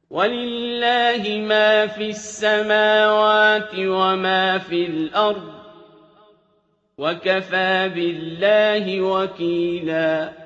وَلِلَّهِ مَا فِي السَّمَاوَاتِ وَمَا فِي الْأَرْضِ ۚ وَكَفَىٰ بِاللَّهِ وَكِيلًا